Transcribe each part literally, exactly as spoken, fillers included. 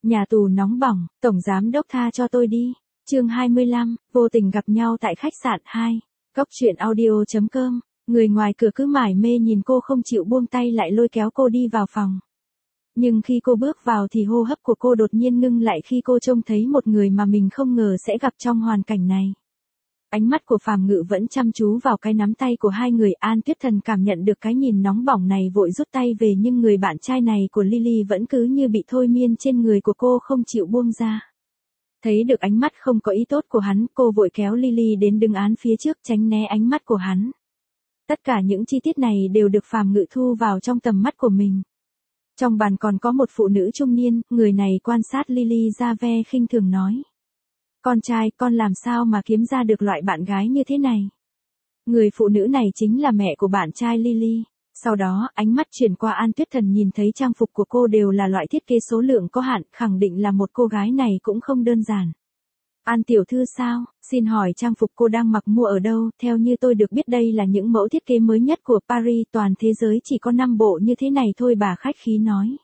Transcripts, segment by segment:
Nhà tù nóng bỏng, tổng giám đốc tha cho tôi đi. Chương hai mươi lăm, vô tình gặp nhau tại khách sạn hai. Cốc truyện audio chấm com. Người ngoài cửa cứ mải mê nhìn cô không chịu buông tay lại lôi kéo cô đi vào phòng. Nhưng khi cô bước vào thì hô hấp của cô đột nhiên ngưng lại khi cô trông thấy một người mà mình không ngờ sẽ gặp trong hoàn cảnh này. Ánh mắt của Phàm Ngự vẫn chăm chú vào cái nắm tay của hai người. An Tuyết Thần cảm nhận được cái nhìn nóng bỏng này vội rút tay về, nhưng người bạn trai này của Lily vẫn cứ như bị thôi miên trên người của cô không chịu buông ra. Thấy được ánh mắt không có ý tốt của hắn, cô vội kéo Lily đến đứng án phía trước tránh né ánh mắt của hắn. Tất cả những chi tiết này đều được Phàm Ngự thu vào trong tầm mắt của mình. Trong bàn còn có một phụ nữ trung niên, người này quan sát Lily ra ve khinh thường nói. Con trai, con làm sao mà kiếm ra được loại bạn gái như thế này? Người phụ nữ này chính là mẹ của bạn trai Lily. Sau đó, ánh mắt chuyển qua An Tuyết Thần, nhìn thấy trang phục của cô đều là loại thiết kế số lượng có hạn, khẳng định là một cô gái này cũng không đơn giản. An tiểu thư sao, xin hỏi trang phục cô đang mặc mua ở đâu? Theo như tôi được biết đây là những mẫu thiết kế mới nhất của Paris, toàn thế giới chỉ có năm bộ như thế này thôi, bà khách khí nói.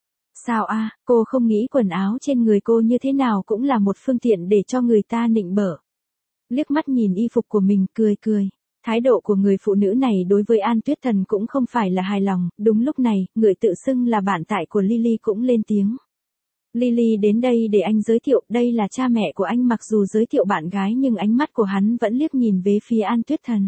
Sao a, à, cô không nghĩ quần áo trên người cô như thế nào cũng là một phương tiện để cho người ta nịnh bợ. Liếc mắt nhìn y phục của mình, cười cười. Thái độ của người phụ nữ này đối với An Tuyết Thần cũng không phải là hài lòng. Đúng lúc này, người tự xưng là bạn tại của Lily cũng lên tiếng. Lily đến đây để anh giới thiệu, đây là cha mẹ của anh. Mặc dù giới thiệu bạn gái nhưng ánh mắt của hắn vẫn liếc nhìn về phía An Tuyết Thần.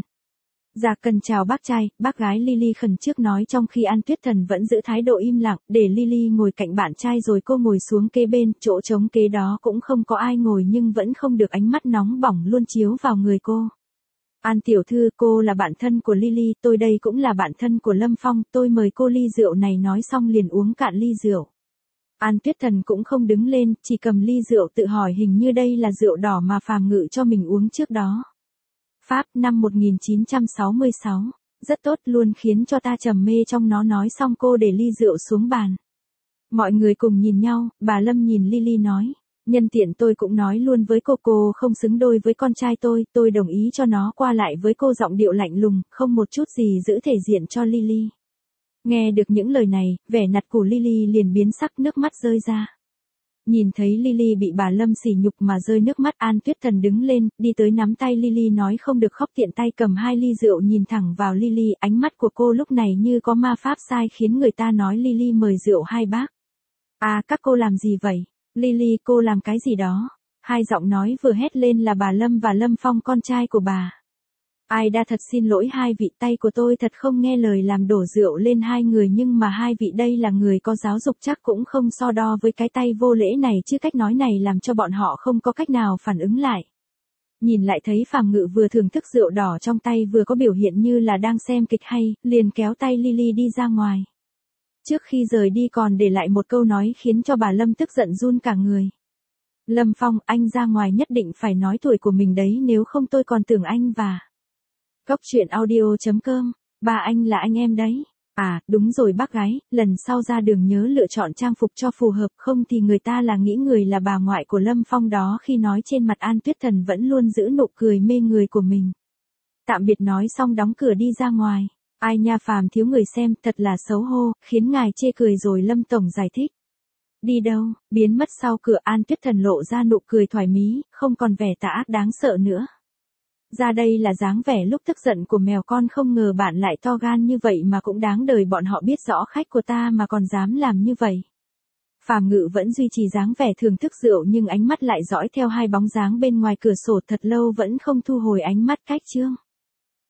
Dạ cần chào bác trai, bác gái Lily khẩn trước nói, trong khi An Tuyết Thần vẫn giữ thái độ im lặng, để Lily ngồi cạnh bạn trai rồi cô ngồi xuống kế bên. Chỗ trống kế đó cũng không có ai ngồi nhưng vẫn không được ánh mắt nóng bỏng luôn chiếu vào người cô. An tiểu thư, cô là bạn thân của Lily, tôi đây cũng là bạn thân của Lâm Phong, tôi mời cô ly rượu này. Nói xong liền uống cạn ly rượu. An Tuyết Thần cũng không đứng lên, chỉ cầm ly rượu tự hỏi hình như đây là rượu đỏ mà Phàm Ngự cho mình uống trước đó. Pháp, năm một nghìn chín trăm sáu mươi sáu. Rất tốt, luôn khiến cho ta trầm mê trong nó. Nói xong cô để ly rượu xuống bàn. Mọi người cùng nhìn nhau, bà Lâm nhìn Lily nói. Nhân tiện tôi cũng nói luôn với cô, cô không xứng đôi với con trai tôi, tôi đồng ý cho nó qua lại với cô. Giọng điệu lạnh lùng, không một chút gì giữ thể diện cho Lily. Nghe được những lời này, vẻ mặt của Lily liền biến sắc, nước mắt rơi ra. Nhìn thấy Lily bị bà Lâm sỉ nhục mà rơi nước mắt, An Tuyết Thần đứng lên, đi tới nắm tay Lily nói không được khóc, tiện tay cầm hai ly rượu nhìn thẳng vào Lily. Ánh mắt của cô lúc này như có ma pháp sai khiến người ta nói Lily mời rượu hai bác. À, các cô làm gì vậy? Lily, cô làm cái gì đó? Hai giọng nói vừa hét lên là bà Lâm và Lâm Phong, con trai của bà. Ai đa thật xin lỗi hai vị, tay của tôi thật không nghe lời làm đổ rượu lên hai người, nhưng mà hai vị đây là người có giáo dục chắc cũng không so đo với cái tay vô lễ này chứ. Cách nói này làm cho bọn họ không có cách nào phản ứng lại. Nhìn lại thấy Phàm Ngự vừa thưởng thức rượu đỏ trong tay vừa có biểu hiện như là đang xem kịch hay, liền kéo tay Lily đi ra ngoài. Trước khi rời đi còn để lại một câu nói khiến cho bà Lâm tức giận run cả người. Lâm Phong, anh ra ngoài nhất định phải nói tuổi của mình đấy, nếu không tôi còn tưởng anh và... Cốc truyện audio chấm com, ba anh là anh em đấy. À, đúng rồi bác gái, lần sau ra đường nhớ lựa chọn trang phục cho phù hợp, không thì người ta là nghĩ người là bà ngoại của Lâm Phong đó. Khi nói trên mặt An Tuyết Thần vẫn luôn giữ nụ cười mê người của mình. Tạm biệt nói xong đóng cửa đi ra ngoài. Ai nha Phàm thiếu người xem, thật là xấu hô, khiến ngài chê cười rồi. Lâm Tổng giải thích. Đi đâu, biến mất sau cửa. An Tuyết Thần lộ ra nụ cười thoải mái, không còn vẻ tà ác đáng sợ nữa. Ra đây là dáng vẻ lúc tức giận của mèo con, không ngờ bạn lại to gan như vậy mà cũng đáng đời, bọn họ biết rõ khách của ta mà còn dám làm như vậy. Phàm Ngự vẫn duy trì dáng vẻ thưởng thức rượu nhưng ánh mắt lại dõi theo hai bóng dáng bên ngoài cửa sổ thật lâu vẫn không thu hồi ánh mắt. Cách chương